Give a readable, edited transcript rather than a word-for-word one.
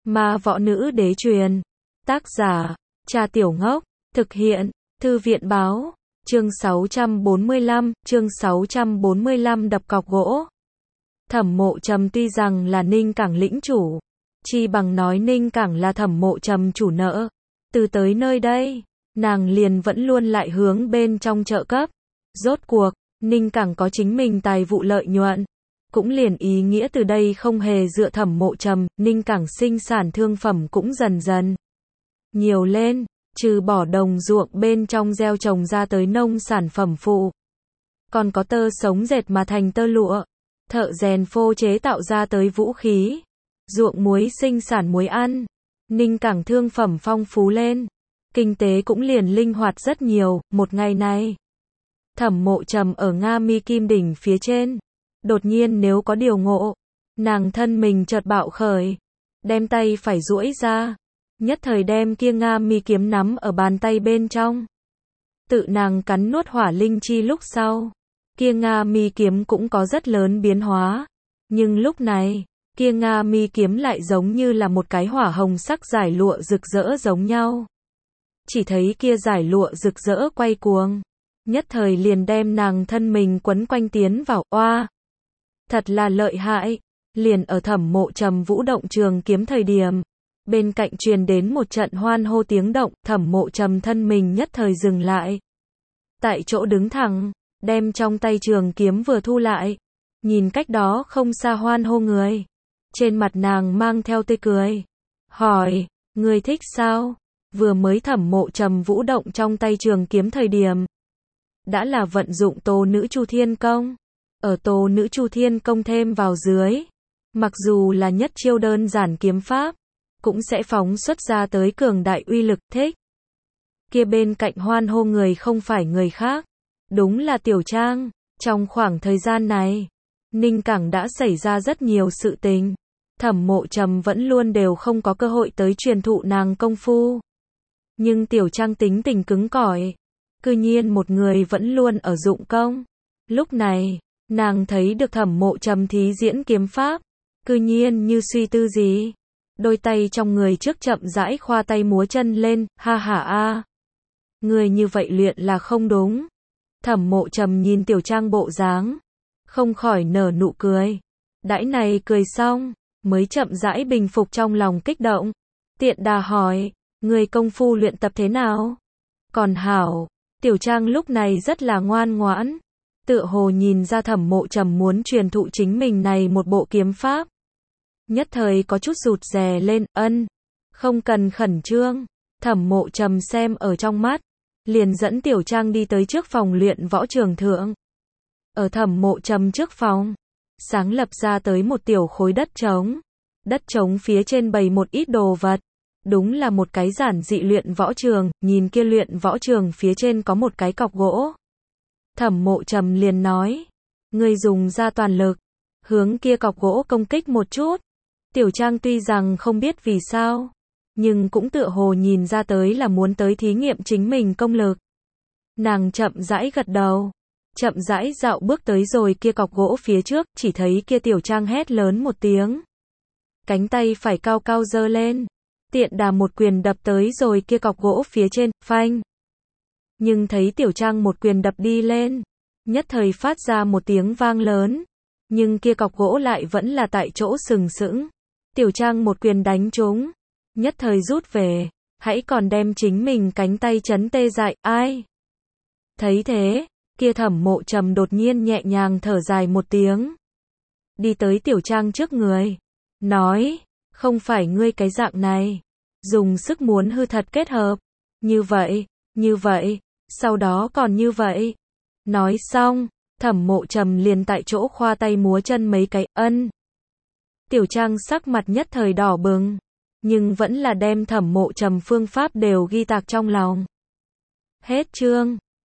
Ma võ nữ đế truyền. Tác giả, Trà Tiểu Ngốc. Thực hiện, Thư viện báo. Chương 645 đập cọc gỗ. Thẩm Mộ Trầm tuy rằng là Ninh Cảng lĩnh chủ, chi bằng nói Ninh Cảng là Thẩm Mộ Trầm chủ nợ. Từ tới nơi đây, nàng liền vẫn luôn lại hướng bên trong trợ cấp. Rốt cuộc, Ninh Cảng có chính mình tài vụ lợi nhuận. Cũng liền ý nghĩa từ đây không hề dựa Thẩm Mộ Trầm, Ninh Cảng sinh sản thương phẩm cũng dần dần nhiều lên, trừ bỏ đồng ruộng bên trong gieo trồng ra tới nông sản phẩm phụ. Còn có tơ sống dệt mà thành tơ lụa, thợ rèn phô chế tạo ra tới vũ khí, ruộng muối sinh sản muối ăn. Ninh Cảng thương phẩm phong phú lên, kinh tế cũng liền linh hoạt rất nhiều. Một ngày này, Thẩm Mộ Trầm ở Nga Mi Kim đỉnh phía trên, đột nhiên nếu có điều ngộ, nàng thân mình chợt bạo khởi, đem tay phải duỗi ra, nhất thời đem kia Nga Mi kiếm nắm ở bàn tay bên trong. Tự nàng cắn nuốt hỏa linh chi lúc sau, kia Nga Mi kiếm cũng có rất lớn biến hóa, nhưng lúc này, kia Nga Mi kiếm lại giống như là một cái hỏa hồng sắc dải lụa rực rỡ giống nhau. Chỉ thấy kia dải lụa rực rỡ quay cuồng, nhất thời liền đem nàng thân mình quấn quanh tiến vào. Oa, thật là lợi hại. Liền ở Thẩm Mộ Trầm vũ động trường kiếm thời điểm, bên cạnh truyền đến một trận hoan hô tiếng động. Thẩm Mộ Trầm thân mình nhất thời dừng lại, tại chỗ đứng thẳng, đem trong tay trường kiếm vừa thu lại, nhìn cách đó không xa hoan hô người, trên mặt nàng mang theo tươi cười, hỏi, người thích sao? Vừa mới Thẩm Mộ Trầm vũ động trong tay trường kiếm thời điểm, đã là vận dụng Tố Nữ Chu Thiên Công. Ở Tố Nữ Chu Thiên Công thêm vào dưới, mặc dù là nhất chiêu đơn giản kiếm pháp, cũng sẽ phóng xuất ra tới cường đại uy lực. Thích. Kia bên cạnh hoan hô người không phải người khác, đúng là Tiểu Trang. Trong khoảng thời gian này, Ninh Cảng đã xảy ra rất nhiều sự tình, Thẩm Mộ Trầm vẫn luôn đều không có cơ hội tới truyền thụ nàng công phu. Nhưng Tiểu Trang tính tình cứng cỏi, cư nhiên một người vẫn luôn ở dụng công. Lúc này, nàng thấy được Thẩm Mộ Trầm thí diễn kiếm pháp, cư nhiên như suy tư gì, đôi tay trong người trước chậm rãi khoa tay múa chân lên. Ha ha a, người như vậy luyện là không đúng. Thẩm Mộ Trầm nhìn Tiểu Trang bộ dáng, không khỏi nở nụ cười. Đãi này cười xong, mới chậm rãi bình phục trong lòng kích động, tiện đà hỏi, người công phu luyện tập thế nào? Còn hảo. Tiểu Trang lúc này rất là ngoan ngoãn, tựa hồ nhìn ra Thẩm Mộ Trầm muốn truyền thụ chính mình này một bộ kiếm pháp. Nhất thời có chút rụt rè lên. Ân, không cần khẩn trương. Thẩm Mộ Trầm xem ở trong mắt, liền dẫn Tiểu Trang đi tới trước phòng luyện võ trường thượng. Ở Thẩm Mộ Trầm trước phòng, sáng lập ra tới một tiểu khối đất trống. Đất trống phía trên bày một ít đồ vật. Đúng là một cái giản dị luyện võ trường. Nhìn kia luyện võ trường phía trên có một cái cọc gỗ. Thẩm Mộ Trầm liền nói, ngươi dùng ra toàn lực, hướng kia cọc gỗ công kích một chút. Tiểu Trang tuy rằng không biết vì sao, nhưng cũng tựa hồ nhìn ra tới là muốn tới thí nghiệm chính mình công lực. Nàng chậm rãi gật đầu, chậm rãi dạo bước tới rồi kia cọc gỗ phía trước, chỉ thấy kia Tiểu Trang hét lớn một tiếng. Cánh tay phải cao cao giơ lên, tiện đà một quyền đập tới rồi kia cọc gỗ phía trên. Phanh. Nhưng thấy Tiểu Trang một quyền đập đi lên, nhất thời phát ra một tiếng vang lớn, nhưng kia cọc gỗ lại vẫn là tại chỗ sừng sững. Tiểu Trang một quyền đánh trúng, nhất thời rút về, hãy còn đem chính mình cánh tay chấn tê dại. Ai? Thấy thế, kia Thẩm Mộ Trầm đột nhiên nhẹ nhàng thở dài một tiếng, đi tới Tiểu Trang trước người, nói, không phải ngươi cái dạng này, dùng sức muốn hư thật kết hợp, như vậy, sau đó còn như vậy. Nói xong, Thẩm Mộ Trầm liền tại chỗ khoa tay múa chân mấy cái. Ân. Tiểu Trang sắc mặt nhất thời đỏ bừng, nhưng vẫn là đem Thẩm Mộ Trầm phương pháp đều ghi tạc trong lòng. Hết chương.